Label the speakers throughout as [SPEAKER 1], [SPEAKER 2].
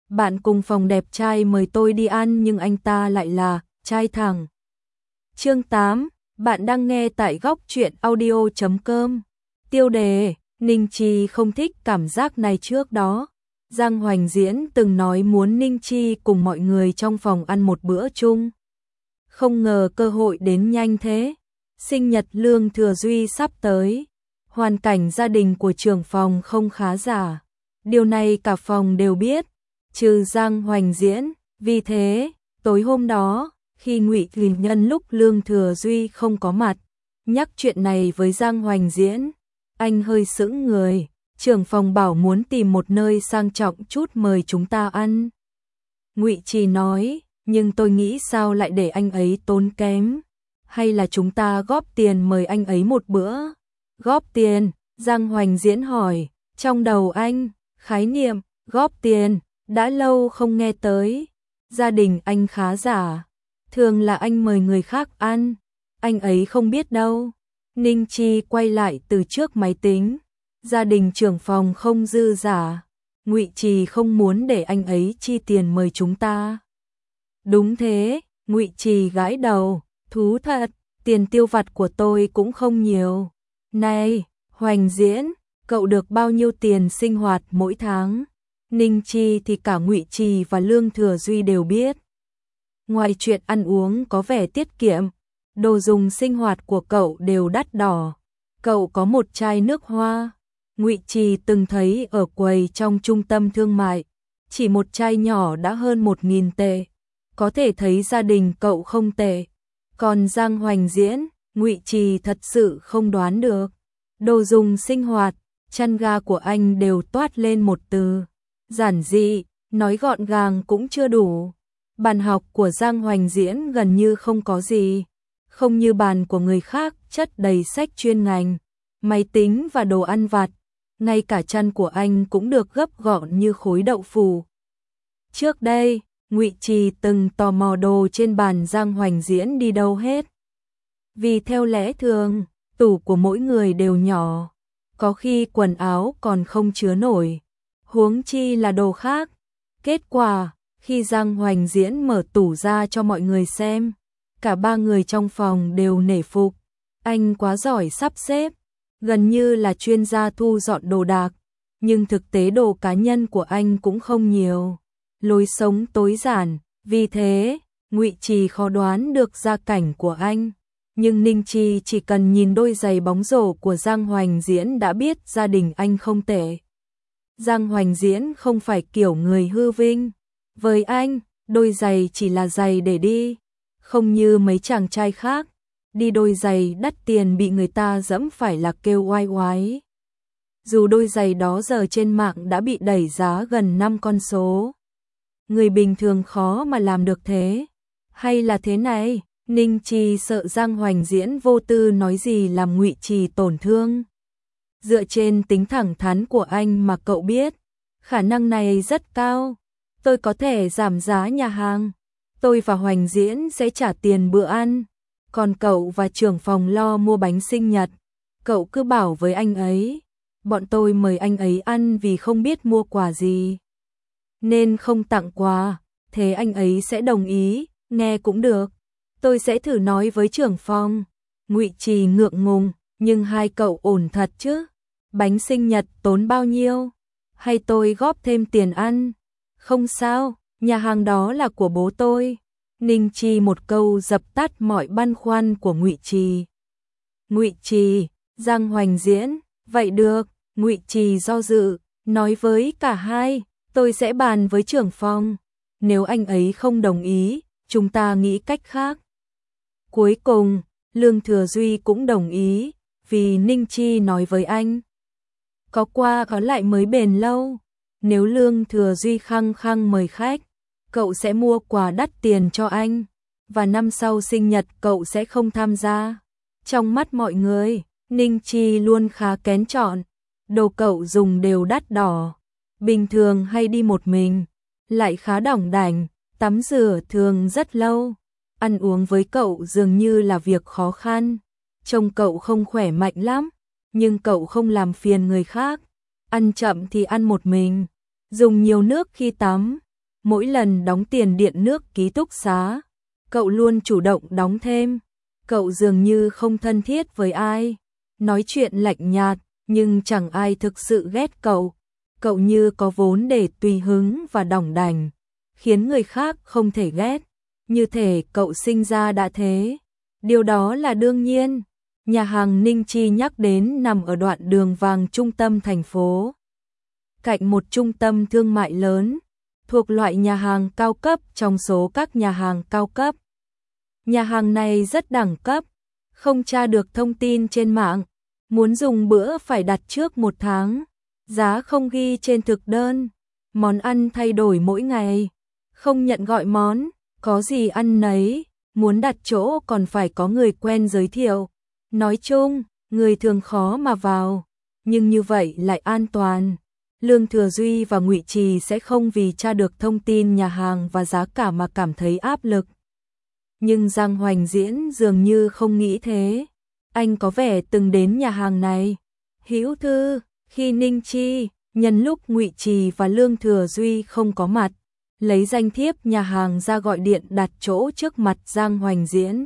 [SPEAKER 1] bạn cùng phòng đẹp trai mời tôi đi ăn nhưng anh ta lại là trai thẳng. Chương 8, bạn đang nghe tại góc truyện audio.com. Tiêu đề, Ninh Chi không thích cảm giác này. Trước đó, Giang Hoành Diễn từng nói muốn Ninh Chi cùng mọi người trong phòng ăn một bữa chung. Không ngờ cơ hội đến nhanh thế. Sinh nhật Lương Thừa Duy sắp tới. Hoàn cảnh gia đình của trưởng phòng không khá giả. Điều này cả phòng đều biết, trừ Giang Hoành Diễn. Vì thế, tối hôm đó, khi Ngụy Kình nhân lúc Lương Thừa Duy không có mặt, nhắc chuyện này với Giang Hoành Diễn, anh hơi sững người. Trưởng phòng bảo muốn tìm một nơi sang trọng chút mời chúng ta ăn. Ngụy Trì nói, nhưng tôi nghĩ sao lại để anh ấy tốn kém, hay là chúng ta góp tiền mời anh ấy một bữa. Góp tiền? Giang Hoành Diễn hỏi. Trong đầu anh, khái niệm góp tiền đã lâu không nghe tới. Gia đình anh khá giả, thường là anh mời người khác ăn, anh ấy không biết đâu. Ninh Chi quay lại từ trước máy tính. Gia đình trưởng phòng không dư giả, Ngụy Trì không muốn để anh ấy chi tiền mời chúng ta. Đúng thế, Ngụy Trì gãi đầu, thú thật, tiền tiêu vặt của tôi cũng không nhiều. Này, Hoành Diễn, cậu được bao nhiêu tiền sinh hoạt mỗi tháng? Ninh Chi thì cả Ngụy Trì và Lương Thừa Duy đều biết. Ngoài chuyện ăn uống có vẻ tiết kiệm, đồ dùng sinh hoạt của cậu đều đắt đỏ. Cậu có một chai nước hoa, Ngụy Trì từng thấy ở quầy trong trung tâm thương mại, chỉ một chai nhỏ đã hơn 1.000 tệ. Có thể thấy gia đình cậu không tệ. Còn Giang Hoành Diễn, Ngụy Trì thật sự không đoán được. Đồ dùng sinh hoạt, chăn ga của anh đều toát lên một từ: giản dị. Nói gọn gàng cũng chưa đủ. Bàn học của Giang Hoành Diễn gần như không có gì, không như bàn của người khác chất đầy sách chuyên ngành, máy tính và đồ ăn vặt. Ngay cả chăn của anh cũng được gấp gọn như khối đậu phụ. Trước đây, Ngụy Trì từng tò mò đồ trên bàn Giang Hoành Diễn đi đâu hết. Vì theo lẽ thường, tủ của mỗi người đều nhỏ, có khi quần áo còn không chứa nổi, huống chi là đồ khác. Kết quả, khi Giang Hoành Diễn mở tủ ra cho mọi người xem, cả ba người trong phòng đều nể phục. Anh quá giỏi sắp xếp, gần như là chuyên gia thu dọn đồ đạc, nhưng thực tế đồ cá nhân của anh cũng không nhiều. Lối sống tối giản, vì thế, Ngụy Trì khó đoán được gia cảnh của anh. Nhưng Ninh Chi chỉ cần nhìn đôi giày bóng rổ của Giang Hoành Diễn đã biết gia đình anh không tệ. Giang Hoành Diễn không phải kiểu người hư vinh. Với anh, đôi giày chỉ là giày để đi, không như mấy chàng trai khác, đi đôi giày đắt tiền bị người ta giẫm phải là kêu oai oái. Dù đôi giày đó giờ trên mạng đã bị đẩy giá gần 5 con số. Người bình thường khó mà làm được thế. Hay là thế này, Ninh Chi sợ Giang Hoành Diễn vô tư nói gì làm Ngụy Trì tổn thương. Dựa trên tính thẳng thắn của anh mà cậu biết, khả năng này rất cao. Tôi có thể giảm giá nhà hàng, tôi và Hoành Diễn sẽ trả tiền bữa ăn, còn cậu và trưởng phòng lo mua bánh sinh nhật. Cậu cứ bảo với anh ấy, bọn tôi mời anh ấy ăn vì không biết mua quà gì, nên không tặng quà, thế anh ấy sẽ đồng ý. Nghe cũng được, tôi sẽ thử nói với trưởng phòng. Ngụy Trì ngượng ngùng, nhưng hai cậu ổn thật chứ? Bánh sinh nhật tốn bao nhiêu? Hay tôi góp thêm tiền ăn? Không sao, nhà hàng đó là của bố tôi. Ninh Chi một câu dập tắt mọi băn khoăn của Ngụy Trì. Ngụy Trì, Giang Hoành Diễn, vậy được. Ngụy Trì do dự, nói với cả hai, tôi sẽ bàn với trưởng phòng. Nếu anh ấy không đồng ý, chúng ta nghĩ cách khác. Cuối cùng, Lương Thừa Duy cũng đồng ý, vì Ninh Chi nói với anh, có qua có lại mới bền lâu. Nếu Lương Thừa Duy khăng khăng mời khách, cậu sẽ mua quà đắt tiền cho anh, và năm sau sinh nhật cậu sẽ không tham gia. Trong mắt mọi người, Ninh Chi luôn khá kén chọn, đồ cậu dùng đều đắt đỏ, bình thường hay đi một mình, lại khá đỏng đảnh, tắm rửa thường rất lâu. Ăn uống với cậu dường như là việc khó khăn. Trông cậu không khỏe mạnh lắm, nhưng cậu không làm phiền người khác. Ăn chậm thì ăn một mình, dùng nhiều nước khi tắm, mỗi lần đóng tiền điện nước ký túc xá, cậu luôn chủ động đóng thêm. Cậu dường như không thân thiết với ai, nói chuyện lạnh nhạt, nhưng chẳng ai thực sự ghét cậu. Cậu như có vốn để tùy hứng và đỏng đành, khiến người khác không thể ghét, như thể cậu sinh ra đã thế. Điều đó là đương nhiên. Nhà hàng Ninh Chi nhắc đến nằm ở đoạn đường vàng trung tâm thành phố, cạnh một trung tâm thương mại lớn, thuộc loại nhà hàng cao cấp trong số các nhà hàng cao cấp. Nhà hàng này rất đẳng cấp, không tra được thông tin trên mạng, muốn dùng bữa phải đặt trước 1 tháng, giá không ghi trên thực đơn, món ăn thay đổi mỗi ngày, không nhận gọi món, có gì ăn nấy, muốn đặt chỗ còn phải có người quen giới thiệu. Nói chung, người thường khó mà vào, nhưng như vậy lại an toàn. Lương Thừa Duy và Ngụy Trì sẽ không vì tra được thông tin nhà hàng và giá cả mà cảm thấy áp lực. Nhưng Giang Hoành Diễn dường như không nghĩ thế. Anh có vẻ từng đến nhà hàng này. Hữu Thư, khi Ninh Chi, nhân lúc Ngụy Trì và Lương Thừa Duy không có mặt, lấy danh thiếp nhà hàng ra gọi điện đặt chỗ trước mặt Giang Hoành Diễn.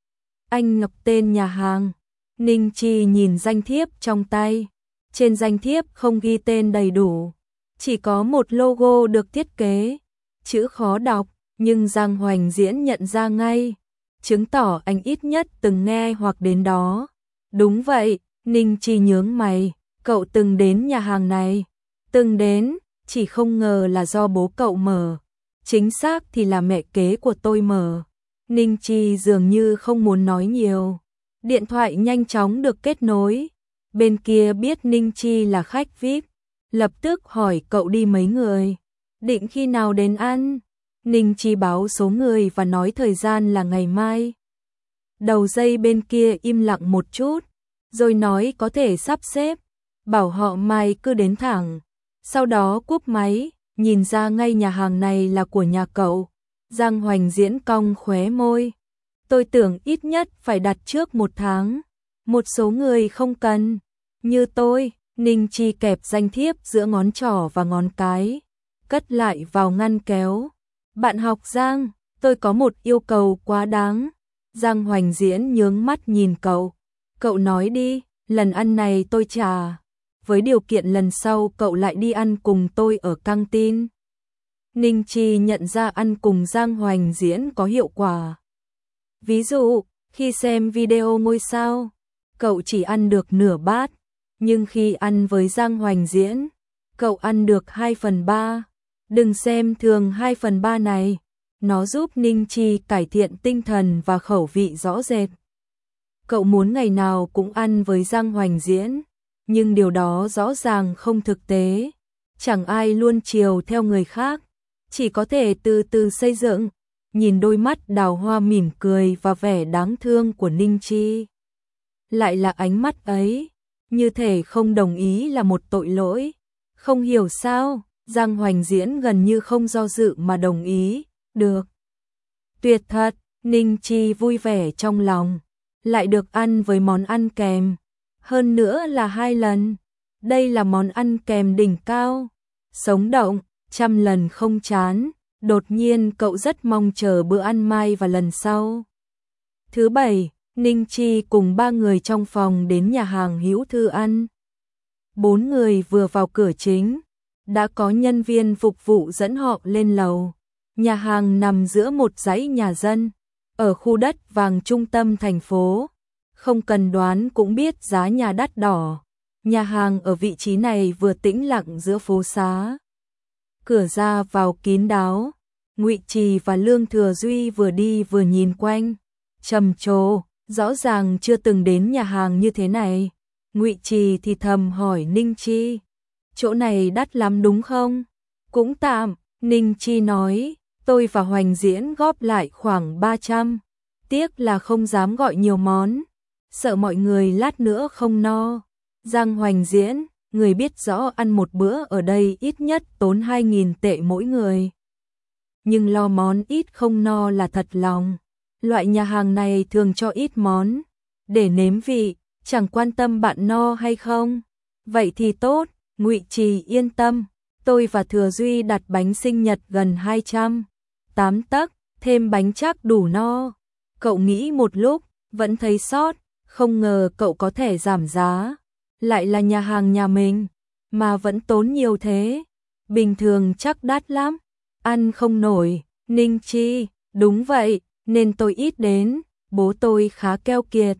[SPEAKER 1] Anh ngập tên nhà hàng. Ninh Chi nhìn danh thiếp trong tay. Trên danh thiếp không ghi tên đầy đủ, chỉ có một logo được thiết kế, chữ khó đọc, nhưng Giang Hoành Diễn nhận ra ngay, chứng tỏ anh ít nhất từng nghe hoặc đến đó. Đúng vậy, Ninh Chi nhướng mày, cậu từng đến nhà hàng này. Từng đến, chỉ không ngờ là do bố cậu mở. Chính xác thì là mẹ kế của tôi mở. Ninh Chi dường như không muốn nói nhiều. Điện thoại nhanh chóng được kết nối. Bên kia biết Ninh Chi là khách VIP, lập tức hỏi cậu đi mấy người, định khi nào đến ăn. Ninh Chi báo số người và nói thời gian là ngày mai. Đầu dây bên kia im lặng một chút, rồi nói có thể sắp xếp, bảo họ mai cứ đến thẳng. Sau đó cúp máy, nhìn ra ngay nhà hàng này là của nhà cậu. Giang Hoành Diễn cong khóe môi. Tôi tưởng ít nhất phải đặt trước 1 tháng. Một số người không cần. Như tôi, Ninh Chi kẹp danh thiếp giữa ngón trỏ và ngón cái, cất lại vào ngăn kéo. Bạn học Giang, tôi có một yêu cầu quá đáng. Giang Hoành Diễn nhướng mắt nhìn cậu. Cậu nói đi, lần ăn này tôi trả, với điều kiện lần sau cậu lại đi ăn cùng tôi ở căng tin. Ninh Chi nhận ra ăn cùng Giang Hoành Diễn có hiệu quả. Ví dụ, khi xem video ngôi sao, cậu chỉ ăn được nửa bát, nhưng khi ăn với Giang Hoành Diễn, cậu ăn được 2/3. Đừng xem thường 2/3 này, nó giúp Ninh Chi cải thiện tinh thần và khẩu vị rõ rệt. Cậu muốn ngày nào cũng ăn với Giang Hoành Diễn, nhưng điều đó rõ ràng không thực tế. Chẳng ai luôn chiều theo người khác, chỉ có thể từ từ xây dựng. Nhìn đôi mắt đào hoa mỉm cười và vẻ đáng thương của Ninh Chi. Lại là ánh mắt ấy, như thể không đồng ý là một tội lỗi. Không hiểu sao, Giang Hoành Diễn gần như không do dự mà đồng ý. Được. Tuyệt thật, Ninh Chi vui vẻ trong lòng. Lại được ăn với món ăn kèm. Hơn nữa là 2 lần. Đây là món ăn kèm đỉnh cao. Sống động, 100 lần không chán. Đột nhiên cậu rất mong chờ bữa ăn mai và lần sau. Thứ Bảy, Ninh Chi cùng 3 người trong phòng đến nhà hàng Hữu Thư ăn. 4 người vừa vào cửa chính, đã có nhân viên phục vụ dẫn họ lên lầu. Nhà hàng nằm giữa một dãy nhà dân, ở khu đất vàng trung tâm thành phố. Không cần đoán cũng biết giá nhà đắt đỏ. Nhà hàng ở vị trí này vừa tĩnh lặng giữa phố xá. Cửa ra vào kín đáo. Ngụy Trì và Lương Thừa Duy vừa đi vừa nhìn quanh, trầm trồ, rõ ràng chưa từng đến nhà hàng như thế này. Ngụy Trì thì thầm hỏi Ninh Chi, chỗ này đắt lắm đúng không? Cũng tạm, Ninh Chi nói, tôi và Hoành Diễn góp lại khoảng 300. Tiếc là không dám gọi nhiều món, sợ mọi người lát nữa không no. Giang Hoành Diễn, người biết rõ ăn một bữa ở đây ít nhất tốn 2.000 tệ mỗi người. Nhưng lo món ít không no là thật lòng. Loại nhà hàng này thường cho ít món, để nếm vị, chẳng quan tâm bạn no hay không. Vậy thì tốt, Ngụy Trì yên tâm, Tôi và Thừa Duy đặt bánh sinh nhật gần 208 tấc, thêm bánh chắc đủ no. Cậu nghĩ một lúc, vẫn thấy sót, không ngờ cậu có thể giảm giá. Lại là nhà hàng nhà mình, mà vẫn tốn nhiều thế. Bình thường chắc đắt lắm, ăn không nổi. Ninh Chi, đúng vậy, nên tôi ít đến, bố tôi khá keo kiệt.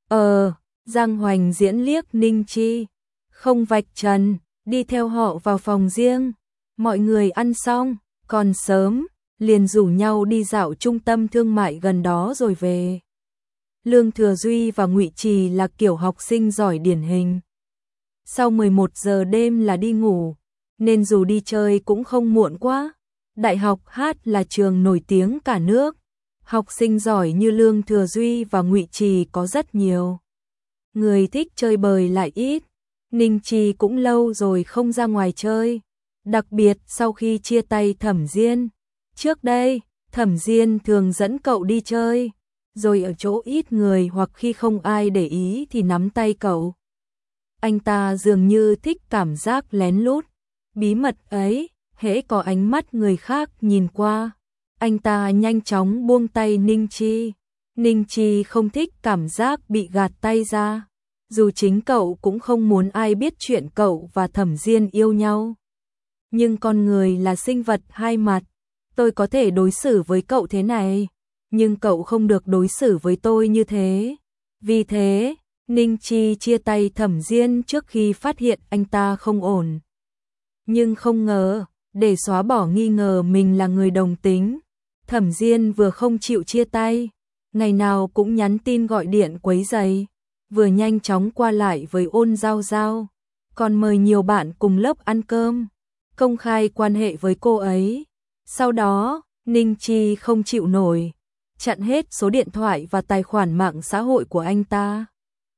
[SPEAKER 1] Giang Hoành Diễn liếc Ninh Chi, không vạch trần, đi theo họ vào phòng riêng. Mọi người ăn xong, còn sớm, liền rủ nhau đi dạo trung tâm thương mại gần đó rồi về. Lương Thừa Duy và Ngụy Trì là kiểu học sinh giỏi điển hình. Sau 11 giờ đêm là đi ngủ, nên dù đi chơi cũng không muộn quá. Đại học Hát là trường nổi tiếng cả nước. Học sinh giỏi như Lương Thừa Duy và Ngụy Trì có rất nhiều. Người thích chơi bời lại ít. Ninh Chi cũng lâu rồi không ra ngoài chơi. Đặc biệt sau khi chia tay Thẩm Diên. Trước đây, Thẩm Diên thường dẫn cậu đi chơi, rồi ở chỗ ít người hoặc khi không ai để ý thì nắm tay cậu. Anh ta dường như thích cảm giác lén lút, bí mật ấy, hễ có ánh mắt người khác nhìn qua. Anh ta nhanh chóng buông tay Ninh Chi. Ninh Chi không thích cảm giác bị gạt tay ra. Dù chính cậu cũng không muốn ai biết chuyện cậu và Thẩm Diên yêu nhau. Nhưng con người là sinh vật hai mặt. Tôi có thể đối xử với cậu thế này, nhưng cậu không được đối xử với tôi như thế. Vì thế, Ninh Chi chia tay Thẩm Diên trước khi phát hiện anh ta không ổn. Nhưng không ngờ, để xóa bỏ nghi ngờ mình là người đồng tính, Thẩm Diên vừa không chịu chia tay, ngày nào cũng nhắn tin gọi điện quấy rầy, vừa nhanh chóng qua lại với Ôn Giao Giao, còn mời nhiều bạn cùng lớp ăn cơm, công khai quan hệ với cô ấy. Sau đó, Ninh Chi không chịu nổi, chặn hết số điện thoại và tài khoản mạng xã hội của anh ta.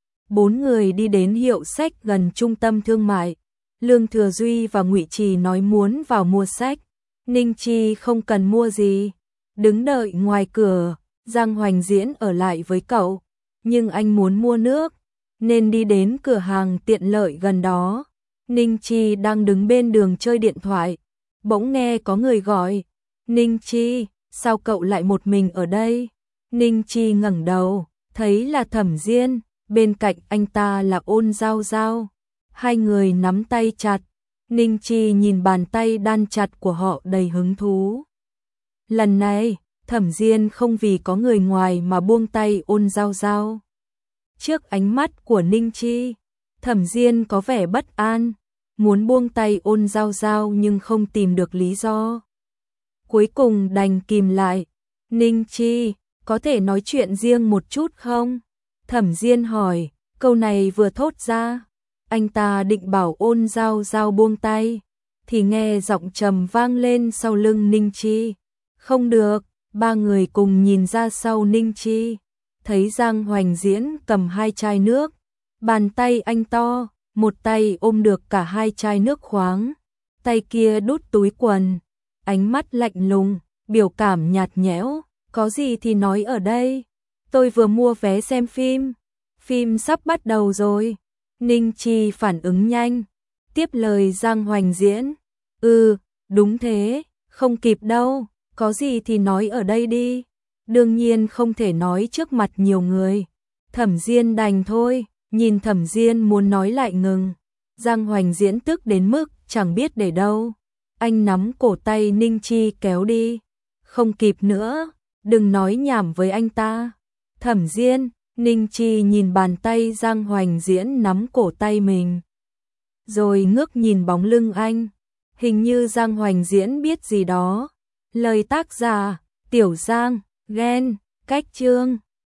[SPEAKER 1] 4 người đi đến hiệu sách gần trung tâm thương mại. Lương Thừa Duy và Ngụy Trì nói muốn vào mua sách. Ninh Chi không cần mua gì, đứng đợi ngoài cửa. Giang Hoành Diễn ở lại với cậu, nhưng anh muốn mua nước, nên đi đến cửa hàng tiện lợi gần đó. Ninh Chi đang đứng bên đường chơi điện thoại, bỗng nghe có người gọi. Ninh Chi, sao cậu lại một mình ở đây? Ninh Chi ngẩng đầu, thấy là Thẩm Diên, bên cạnh anh ta là Ôn Giao Giao. Hai người nắm tay chặt, Ninh Chi nhìn bàn tay đan chặt của họ đầy hứng thú. Lần này, Thẩm Diên không vì có người ngoài mà buông tay Ôn Giao Giao. Trước ánh mắt của Ninh Chi, Thẩm Diên có vẻ bất an, muốn buông tay Ôn Giao Giao nhưng không tìm được lý do. Cuối cùng đành kìm lại. Ninh Chi, có thể nói chuyện riêng một chút không? Thẩm Diên hỏi, câu này vừa thốt ra, anh ta định bảo Ôn Giao Giao buông tay, thì nghe giọng trầm vang lên sau lưng Ninh Chi. Không được. Ba người cùng nhìn ra sau Ninh Chi, thấy Giang Hoành Diễn cầm 2 chai nước, bàn tay anh to, một tay ôm được cả 2 chai nước khoáng, tay kia đút túi quần, ánh mắt lạnh lùng, biểu cảm nhạt nhẽo, có gì thì nói ở đây, tôi vừa mua vé xem phim sắp bắt đầu rồi. Ninh Chi phản ứng nhanh, tiếp lời Giang Hoành Diễn, đúng thế, không kịp đâu. Có gì thì nói ở đây đi. Đương nhiên không thể nói trước mặt nhiều người. Thẩm Diên đành thôi, nhìn Thẩm Diên muốn nói lại ngừng. Giang Hoành Diễn tức đến mức chẳng biết để đâu. Anh nắm cổ tay Ninh Chi kéo đi. Không kịp nữa, đừng nói nhảm với anh ta. Thẩm Diên, Ninh Chi nhìn bàn tay Giang Hoành Diễn nắm cổ tay mình. Rồi ngước nhìn bóng lưng anh. Hình như Giang Hoành Diễn biết gì đó. Lời tác giả, Tiểu Giang, Gen, Cách Chương.